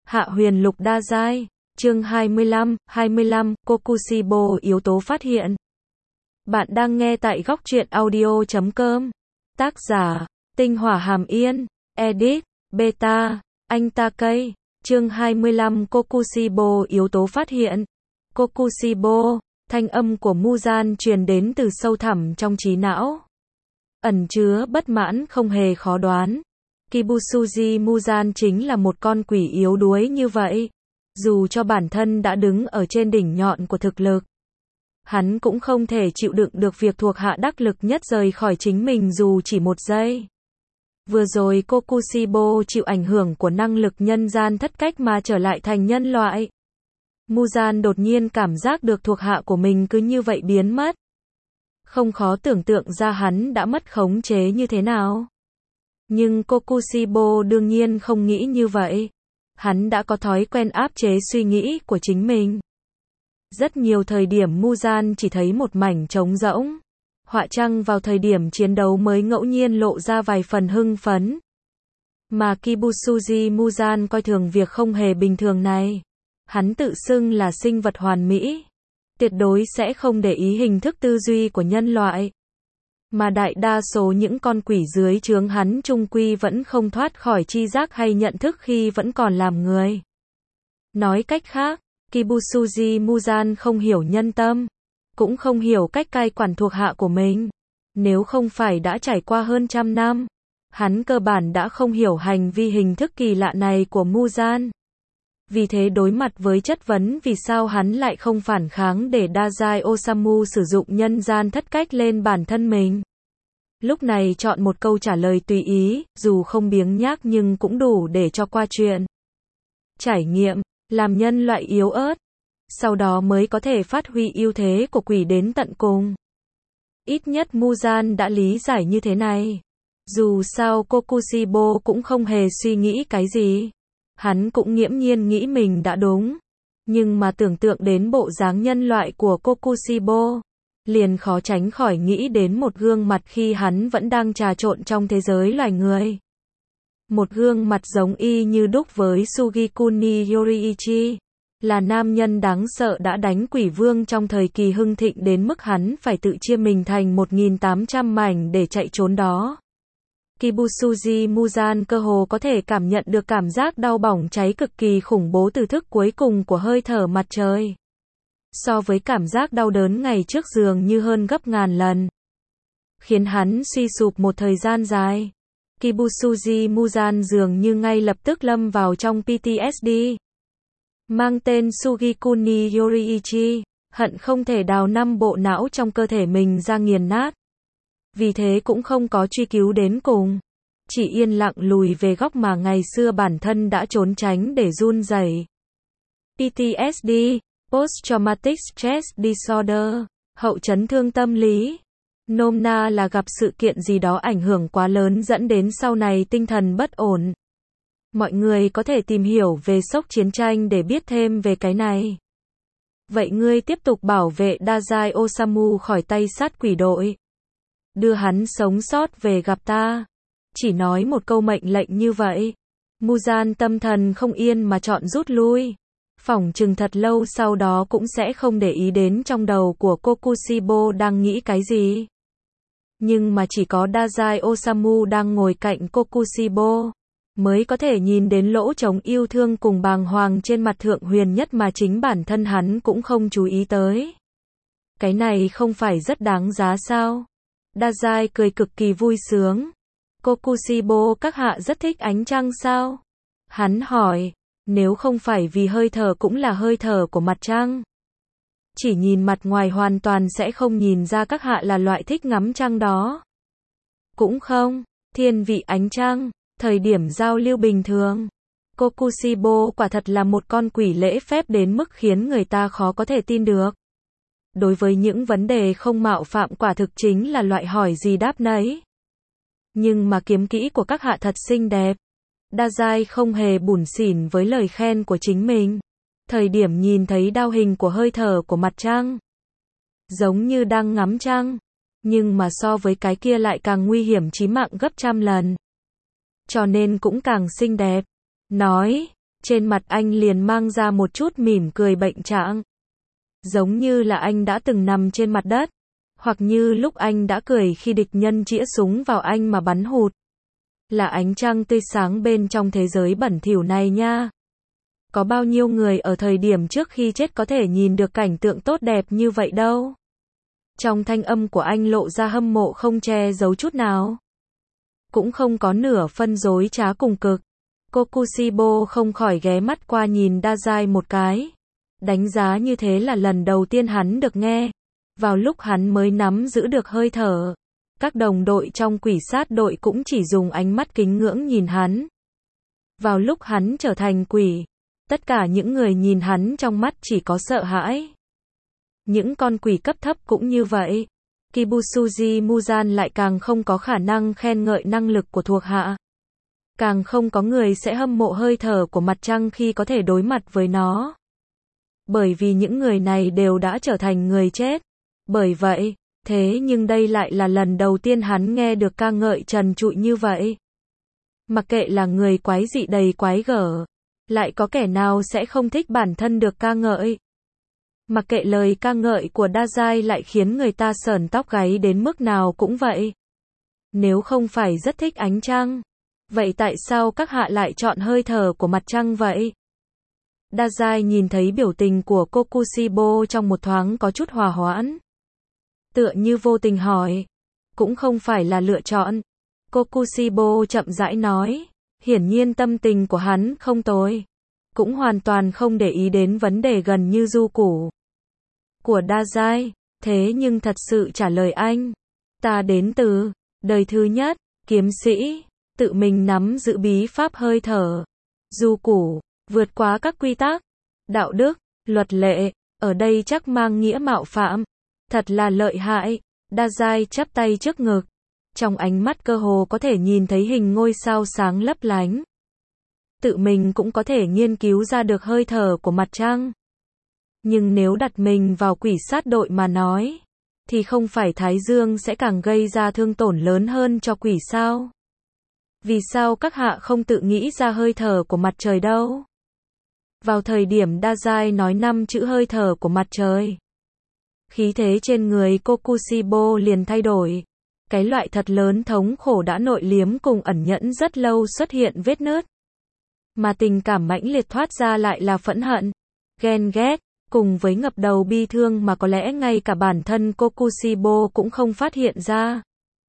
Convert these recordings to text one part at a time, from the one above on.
Hạ huyền lục đa giai, chương 25, Kokushibo yếu tố phát hiện. Bạn đang nghe tại góc truyện audio.com. Tác giả, Tinh Hỏa Hàm Yên, edit, beta, anh ta cây, chương 25 Kokushibo yếu tố phát hiện. Kokushibo, thanh âm của Muzan truyền đến từ sâu thẳm trong trí não. Ẩn chứa bất mãn không hề khó đoán. Kibusuji Muzan chính là một con quỷ yếu đuối như vậy. Dù cho bản thân đã đứng ở trên đỉnh nhọn của thực lực, hắn cũng không thể chịu đựng được việc thuộc hạ đắc lực nhất rời khỏi chính mình dù chỉ một giây. Vừa rồi Kokushibo chịu ảnh hưởng của năng lực nhân gian thất cách mà trở lại thành nhân loại. Muzan đột nhiên cảm giác được thuộc hạ của mình cứ như vậy biến mất. Không khó tưởng tượng ra hắn đã mất khống chế như thế nào. Nhưng Kokushibo đương nhiên không nghĩ như vậy. Hắn đã có thói quen áp chế suy nghĩ của chính mình. Rất nhiều thời điểm Muzan chỉ thấy một mảnh trống rỗng. Họa chăng vào thời điểm chiến đấu mới ngẫu nhiên lộ ra vài phần hưng phấn. Mà Kibusuji Muzan coi thường việc không hề bình thường này. Hắn tự xưng là sinh vật hoàn mỹ. Tuyệt đối sẽ không để ý hình thức tư duy của nhân loại. Mà đại đa số những con quỷ dưới trướng hắn chung quy vẫn không thoát khỏi tri giác hay nhận thức khi vẫn còn làm người. Nói cách khác, Kibusuji Muzan không hiểu nhân tâm, cũng không hiểu cách cai quản thuộc hạ của mình. Nếu không phải đã trải qua hơn 100 năm, hắn cơ bản đã không hiểu hành vi hình thức kỳ lạ này của Muzan. Vì thế đối mặt với chất vấn vì sao hắn lại không phản kháng để Dazai Osamu sử dụng nhân gian thất cách lên bản thân mình. Lúc này chọn một câu trả lời tùy ý, dù không biếng nhác nhưng cũng đủ để cho qua chuyện. Trải nghiệm, làm nhân loại yếu ớt, sau đó mới có thể phát huy ưu thế của quỷ đến tận cùng. Ít nhất Muzan đã lý giải như thế này. Dù sao Kokushibo cũng không hề suy nghĩ cái gì. Hắn cũng nghiễm nhiên nghĩ mình đã đúng. Nhưng mà tưởng tượng đến bộ dáng nhân loại của Kokushibo, liền khó tránh khỏi nghĩ đến một gương mặt khi hắn vẫn đang trà trộn trong thế giới loài người. Một gương mặt giống y như đúc với Sugikuni Yoriichi, là nam nhân đáng sợ đã đánh quỷ vương trong thời kỳ hưng thịnh đến mức hắn phải tự chia mình thành 1.800 mảnh để chạy trốn đó. Kibusuji Muzan cơ hồ có thể cảm nhận được cảm giác đau bỏng cháy cực kỳ khủng bố từ thức cuối cùng của hơi thở mặt trời. So với cảm giác đau đớn ngày trước dường như hơn gấp ngàn lần. Khiến hắn suy sụp một thời gian dài. Kibusuji Muzan dường như ngay lập tức lâm vào trong PTSD. Mang tên Sugikuni Yoriichi, hận không thể đào 5 bộ não trong cơ thể mình ra nghiền nát. Vì thế cũng không có truy cứu đến cùng. Chỉ yên lặng lùi về góc mà ngày xưa bản thân đã trốn tránh để run rẩy. PTSD, Post-Traumatic Stress Disorder, hậu chấn thương tâm lý. Nôm na là gặp sự kiện gì đó ảnh hưởng quá lớn dẫn đến sau này tinh thần bất ổn. Mọi người có thể tìm hiểu về sốc chiến tranh để biết thêm về cái này. Vậy ngươi tiếp tục bảo vệ Dazai Osamu khỏi tay sát quỷ đội. Đưa hắn sống sót về gặp ta. Chỉ nói một câu mệnh lệnh như vậy. Muzan tâm thần không yên mà chọn rút lui. Phỏng chừng thật lâu sau đó cũng sẽ không để ý đến trong đầu của Kokushibo đang nghĩ cái gì. Nhưng mà chỉ có Dazai Osamu đang ngồi cạnh Kokushibo mới có thể nhìn đến lỗ trống yêu thương cùng bàng hoàng trên mặt Thượng Huyền Nhất mà chính bản thân hắn cũng không chú ý tới. Cái này không phải rất đáng giá sao? Dazai cười cực kỳ vui sướng. Kokushibo các hạ rất thích ánh trăng sao? Hắn hỏi, nếu không phải vì hơi thở cũng là hơi thở của mặt trăng. Chỉ nhìn mặt ngoài hoàn toàn sẽ không nhìn ra các hạ là loại thích ngắm trăng đó. Cũng không, thiên vị ánh trăng, thời điểm giao lưu bình thường. Kokushibo quả thật là một con quỷ lễ phép đến mức khiến người ta khó có thể tin được. Đối với những vấn đề không mạo phạm quả thực chính là loại hỏi gì đáp nấy. Nhưng mà kiếm kỹ của các hạ thật xinh đẹp. Dazai không hề bủn xỉn với lời khen của chính mình. Thời điểm nhìn thấy đao hình của hơi thở của mặt trăng, giống như đang ngắm trăng, nhưng mà so với cái kia lại càng nguy hiểm chí mạng gấp trăm lần. Cho nên cũng càng xinh đẹp. Nói, trên mặt anh liền mang ra một chút mỉm cười bệnh trạng. Giống như là anh đã từng nằm trên mặt đất, hoặc như lúc anh đã cười khi địch nhân chĩa súng vào anh mà bắn hụt. Là ánh trăng tươi sáng bên trong thế giới bẩn thỉu này nha. Có bao nhiêu người ở thời điểm trước khi chết có thể nhìn được cảnh tượng tốt đẹp như vậy đâu. Trong thanh âm của anh lộ ra hâm mộ không che giấu chút nào. Cũng không có nửa phân dối trá cùng cực. Kokushibo không khỏi ghé mắt qua nhìn Dazai một cái. Đánh giá như thế là lần đầu tiên hắn được nghe. Vào lúc hắn mới nắm giữ được hơi thở, các đồng đội trong quỷ sát đội cũng chỉ dùng ánh mắt kính ngưỡng nhìn hắn. Vào lúc hắn trở thành quỷ, tất cả những người nhìn hắn trong mắt chỉ có sợ hãi. Những con quỷ cấp thấp cũng như vậy. Kibusuji Muzan lại càng không có khả năng khen ngợi năng lực của thuộc hạ. Càng không có người sẽ hâm mộ hơi thở của mặt trăng khi có thể đối mặt với nó. Bởi vì những người này đều đã trở thành người chết. Bởi vậy, thế nhưng đây lại là lần đầu tiên hắn nghe được ca ngợi trần trụi như vậy. Mặc kệ là người quái dị đầy quái gở, lại có kẻ nào sẽ không thích bản thân được ca ngợi. Mặc kệ lời ca ngợi của Dazai lại khiến người ta sởn tóc gáy đến mức nào cũng vậy. Nếu không phải rất thích ánh trăng, vậy tại sao các hạ lại chọn hơi thở của mặt trăng vậy? Dazai nhìn thấy biểu tình của Kokushibo trong một thoáng có chút hòa hoãn. Tựa như vô tình hỏi. Cũng không phải là lựa chọn. Kokushibo chậm rãi nói. Hiển nhiên tâm tình của hắn không tồi. Cũng hoàn toàn không để ý đến vấn đề gần như du củ của Dazai. Thế nhưng thật sự trả lời anh. Ta đến từ đời thứ nhất, kiếm sĩ, tự mình nắm giữ bí pháp hơi thở. Du củ, vượt quá các quy tắc, đạo đức, luật lệ, ở đây chắc mang nghĩa mạo phạm. Thật là lợi hại. Dazai chắp tay trước ngực. Trong ánh mắt cơ hồ có thể nhìn thấy hình ngôi sao sáng lấp lánh. Tự mình cũng có thể nghiên cứu ra được hơi thở của mặt trăng. Nhưng nếu đặt mình vào quỷ sát đội mà nói, thì không phải Thái Dương sẽ càng gây ra thương tổn lớn hơn cho quỷ sao? Vì sao các hạ không tự nghĩ ra hơi thở của mặt trời đâu? Vào thời điểm Dazai nói 5 chữ hơi thở của mặt trời, khí thế trên người Kokushibo liền thay đổi. Cái loại thật lớn thống khổ đã nội liếm cùng ẩn nhẫn rất lâu xuất hiện vết nứt. Mà tình cảm mãnh liệt thoát ra lại là phẫn hận, ghen ghét, cùng với ngập đầu bi thương mà có lẽ ngay cả bản thân Kokushibo cũng không phát hiện ra.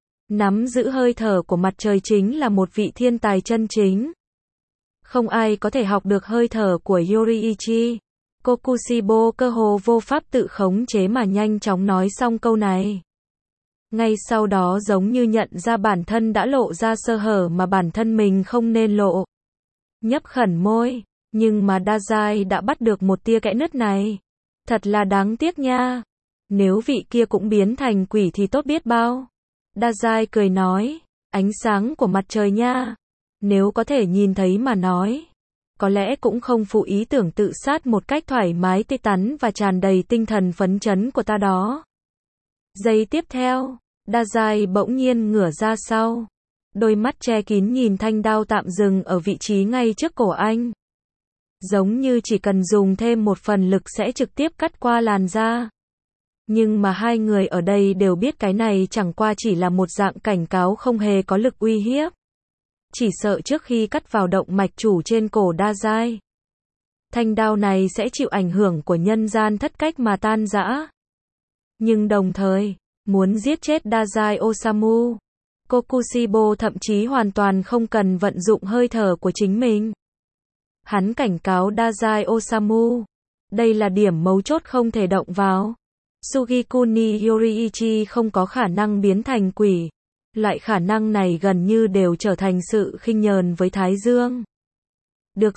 Nắm giữ hơi thở của mặt trời chính là một vị thiên tài chân chính. Không ai có thể học được hơi thở của Yoriichi. Kokushibo cơ hồ vô pháp tự khống chế mà nhanh chóng nói xong câu này. Ngay sau đó giống như nhận ra bản thân đã lộ ra sơ hở mà bản thân mình không nên lộ. Nhấp khẩn môi, nhưng mà Dazai đã bắt được một tia kẽ nứt này. Thật là đáng tiếc nha. Nếu vị kia cũng biến thành quỷ thì tốt biết bao. Dazai cười nói, ánh sáng của mặt trời nha. Nếu có thể nhìn thấy mà nói, có lẽ cũng không phụ ý tưởng tự sát một cách thoải mái tươi tắn và tràn đầy tinh thần phấn chấn của ta đó. Giây tiếp theo, Dazai bỗng nhiên ngửa ra sau. Đôi mắt che kín nhìn thanh đao tạm dừng ở vị trí ngay trước cổ anh. Giống như chỉ cần dùng thêm một phần lực sẽ trực tiếp cắt qua làn da. Nhưng mà hai người ở đây đều biết cái này chẳng qua chỉ là một dạng cảnh cáo không hề có lực uy hiếp. Chỉ sợ trước khi cắt vào động mạch chủ trên cổ Dazai, thanh đao này sẽ chịu ảnh hưởng của nhân gian thất cách mà tan rã. Nhưng đồng thời, muốn giết chết Dazai Osamu, Kokushibo thậm chí hoàn toàn không cần vận dụng hơi thở của chính mình. Hắn cảnh cáo Dazai Osamu, đây là điểm mấu chốt không thể động vào. Sugikuni Yoriichi không có khả năng biến thành quỷ. Loại khả năng này gần như đều trở thành sự khinh nhờn với Thái Dương. Được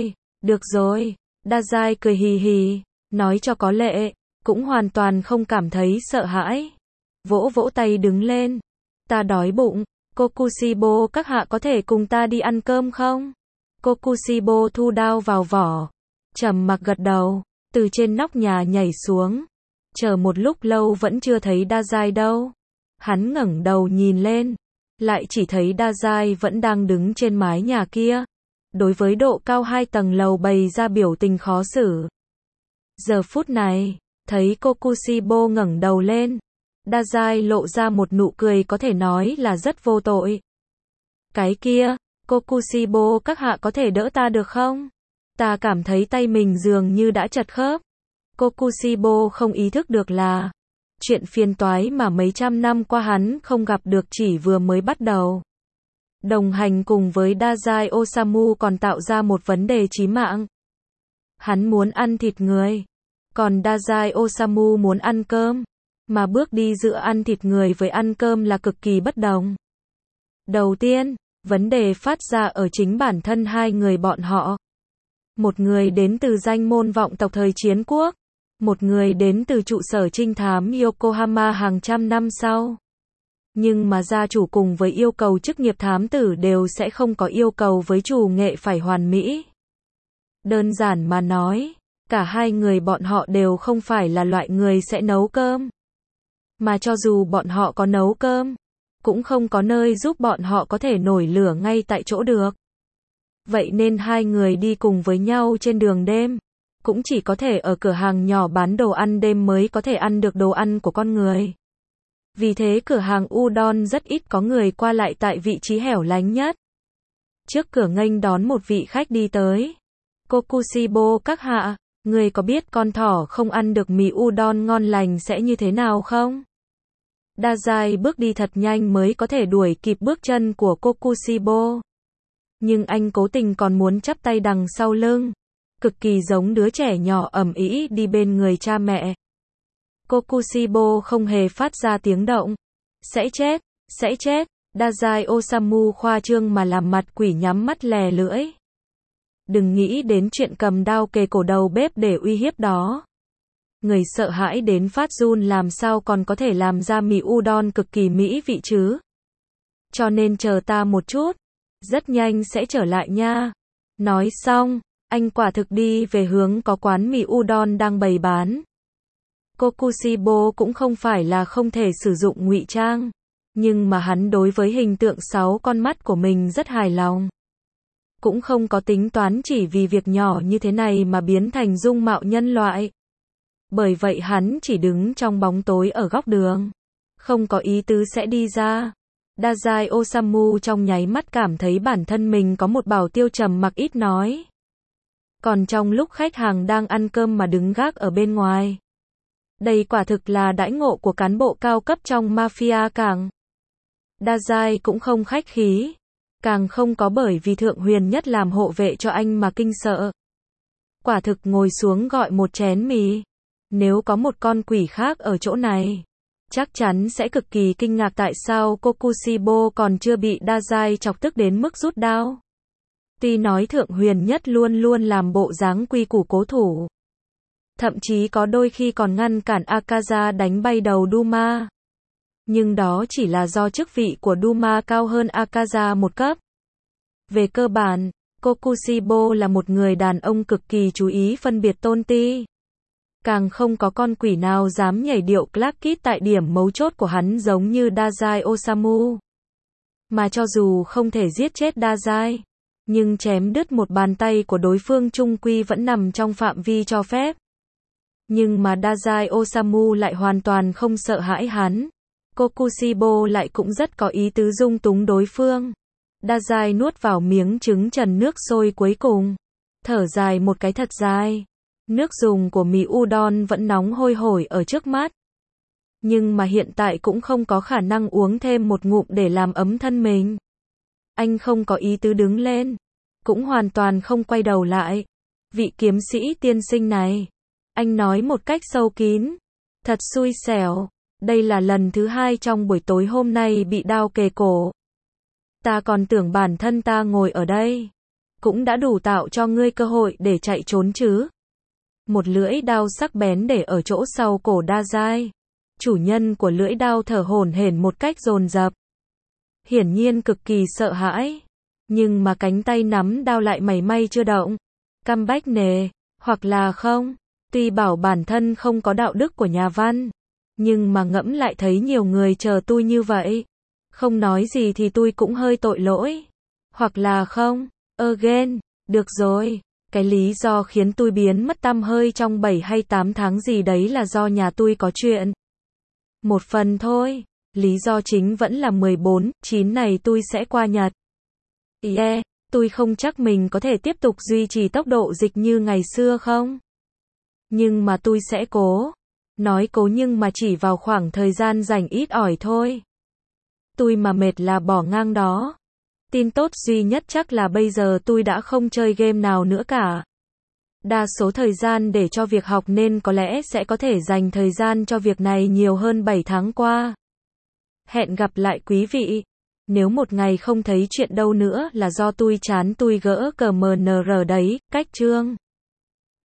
rồi, Dazai cười hì hì, nói cho có lệ, cũng hoàn toàn không cảm thấy sợ hãi. Vỗ vỗ tay đứng lên. Ta đói bụng, Kokushibo các hạ có thể cùng ta đi ăn cơm không? Kokushibo thu đao vào vỏ, trầm mặc gật đầu, từ trên nóc nhà nhảy xuống. Chờ một lúc lâu vẫn chưa thấy Dazai đâu. Hắn ngẩng đầu nhìn lên, lại chỉ thấy Dazai vẫn đang đứng trên mái nhà kia. đối với độ cao 2 tầng lầu bày ra biểu tình khó xử. Giờ phút này, thấy Kokushibo ngẩng đầu lên, Dazai lộ ra một nụ cười có thể nói là rất vô tội. Cái kia, Kokushibo các hạ có thể đỡ ta được không? Ta cảm thấy tay mình dường như đã chật khớp. Kokushibo không ý thức được là chuyện phiền toái mà mấy trăm năm qua hắn không gặp được chỉ vừa mới bắt đầu. Đồng hành cùng với Dazai Osamu còn tạo ra một vấn đề chí mạng. Hắn muốn ăn thịt người, còn Dazai Osamu muốn ăn cơm, mà bước đi giữa ăn thịt người với ăn cơm là cực kỳ bất đồng. Đầu tiên, vấn đề phát ra ở chính bản thân hai người bọn họ. Một người đến từ danh môn vọng tộc thời chiến quốc, một người đến từ trụ sở trinh thám Yokohama hàng trăm năm sau. Nhưng mà gia chủ cùng với yêu cầu chức nghiệp thám tử đều sẽ không có yêu cầu với chủ nghệ phải hoàn mỹ. Đơn giản mà nói, cả hai người bọn họ đều không phải là loại người sẽ nấu cơm. Mà cho dù bọn họ có nấu cơm, cũng không có nơi giúp bọn họ có thể nổi lửa ngay tại chỗ được. Vậy nên hai người đi cùng với nhau trên đường đêm, cũng chỉ có thể ở cửa hàng nhỏ bán đồ ăn đêm mới có thể ăn được đồ ăn của con người. Vì thế cửa hàng udon rất ít có người qua lại tại vị trí hẻo lánh nhất. Trước cửa nghênh đón một vị khách đi tới. Kokushibo các hạ, người có biết con thỏ không ăn được mì udon ngon lành sẽ như thế nào không? Dazai bước đi thật nhanh mới có thể đuổi kịp bước chân của Kokushibo. Nhưng anh cố tình còn muốn chắp tay đằng sau lưng, cực kỳ giống đứa trẻ nhỏ ầm ĩ đi bên người cha mẹ. Kokushibo không hề phát ra tiếng động. Sẽ chết, Dazai Osamu khoa trương mà làm mặt quỷ nhắm mắt lè lưỡi. Đừng nghĩ đến chuyện cầm đao kề cổ đầu bếp để uy hiếp đó. Người sợ hãi đến phát run làm sao còn có thể làm ra mì udon cực kỳ mỹ vị chứ. Cho nên chờ ta một chút, rất nhanh sẽ trở lại nha. Nói xong, anh quả thực đi về hướng có quán mì udon đang bày bán. Kokushibo cũng không phải là không thể sử dụng ngụy trang, nhưng mà hắn đối với hình tượng 6 con mắt của mình rất hài lòng. Cũng không có tính toán chỉ vì việc nhỏ như thế này mà biến thành dung mạo nhân loại. Bởi vậy hắn chỉ đứng trong bóng tối ở góc đường, không có ý tứ sẽ đi ra. Dazai Osamu trong nháy mắt cảm thấy bản thân mình có một bảo tiêu trầm mặc ít nói. Còn trong lúc khách hàng đang ăn cơm mà đứng gác ở bên ngoài. Đây quả thực là đãi ngộ của cán bộ cao cấp trong mafia càng. Dazai cũng không khách khí, càng không có bởi vì Thượng Huyền Nhất làm hộ vệ cho anh mà kinh sợ. Quả thực ngồi xuống gọi một chén mì. Nếu có một con quỷ khác ở chỗ này, chắc chắn sẽ cực kỳ kinh ngạc tại sao Kokushibo còn chưa bị Dazai chọc tức đến mức rút đao. Tuy nói Thượng Huyền Nhất luôn luôn làm bộ dáng quy củ cố thủ, thậm chí có đôi khi còn ngăn cản Akaza đánh bay đầu Duma. Nhưng đó chỉ là do chức vị của Duma cao hơn Akaza một cấp. Về cơ bản, Kokushibo là một người đàn ông cực kỳ chú ý phân biệt tôn ti. Càng không có con quỷ nào dám nhảy điệu Clark Kid tại điểm mấu chốt của hắn giống như Dazai Osamu. Mà cho dù không thể giết chết Dazai, nhưng chém đứt một bàn tay của đối phương chung quy vẫn nằm trong phạm vi cho phép. Nhưng mà Dazai Osamu lại hoàn toàn không sợ hãi hắn. Kokushibo lại cũng rất có ý tứ dung túng đối phương. Dazai nuốt vào miếng trứng trần nước sôi cuối cùng, thở dài một cái thật dài. Nước dùng của mì udon vẫn nóng hôi hổi ở trước mắt. Nhưng mà hiện tại cũng không có khả năng uống thêm một ngụm để làm ấm thân mình. Anh không có ý tứ đứng lên, cũng hoàn toàn không quay đầu lại. Vị kiếm sĩ tiên sinh này, anh nói một cách sâu kín, thật xui xẻo, đây là lần thứ 2 trong buổi tối hôm nay bị đao kề cổ. Ta còn tưởng bản thân ta ngồi ở đây, cũng đã đủ tạo cho ngươi cơ hội để chạy trốn chứ. Một lưỡi đao sắc bén để ở chỗ sau cổ Dazai. Chủ nhân của lưỡi đao thở hổn hển một cách dồn dập. Hiển nhiên cực kỳ sợ hãi. Nhưng mà cánh tay nắm đao lại mảy may chưa động. Căm bách nề, hoặc là không. Tuy bảo bản thân không có đạo đức của nhà văn, nhưng mà ngẫm lại thấy nhiều người chờ tôi như vậy. Không nói gì thì tôi cũng hơi tội lỗi. Hoặc là không, again. Được rồi. Cái lý do khiến tôi biến mất tăm hơi trong 7 hay 8 tháng gì đấy là do nhà tôi có chuyện. Một phần thôi. Lý do chính vẫn là 14/9 này tôi sẽ qua Nhật. Yeah, tôi không chắc mình có thể tiếp tục duy trì tốc độ dịch như ngày xưa không? Nhưng mà tôi sẽ cố. Nói cố nhưng mà chỉ vào khoảng thời gian rảnh ít ỏi thôi. Tôi mà mệt là bỏ ngang đó. Tin tốt duy nhất chắc là bây giờ tôi đã không chơi game nào nữa cả. Đa số thời gian để cho việc học nên có lẽ sẽ có thể dành thời gian cho việc này nhiều hơn 7 tháng qua. Hẹn gặp lại quý vị. Nếu một ngày không thấy chuyện đâu nữa là do tôi chán tôi gỡ CMNR đấy, cách chương.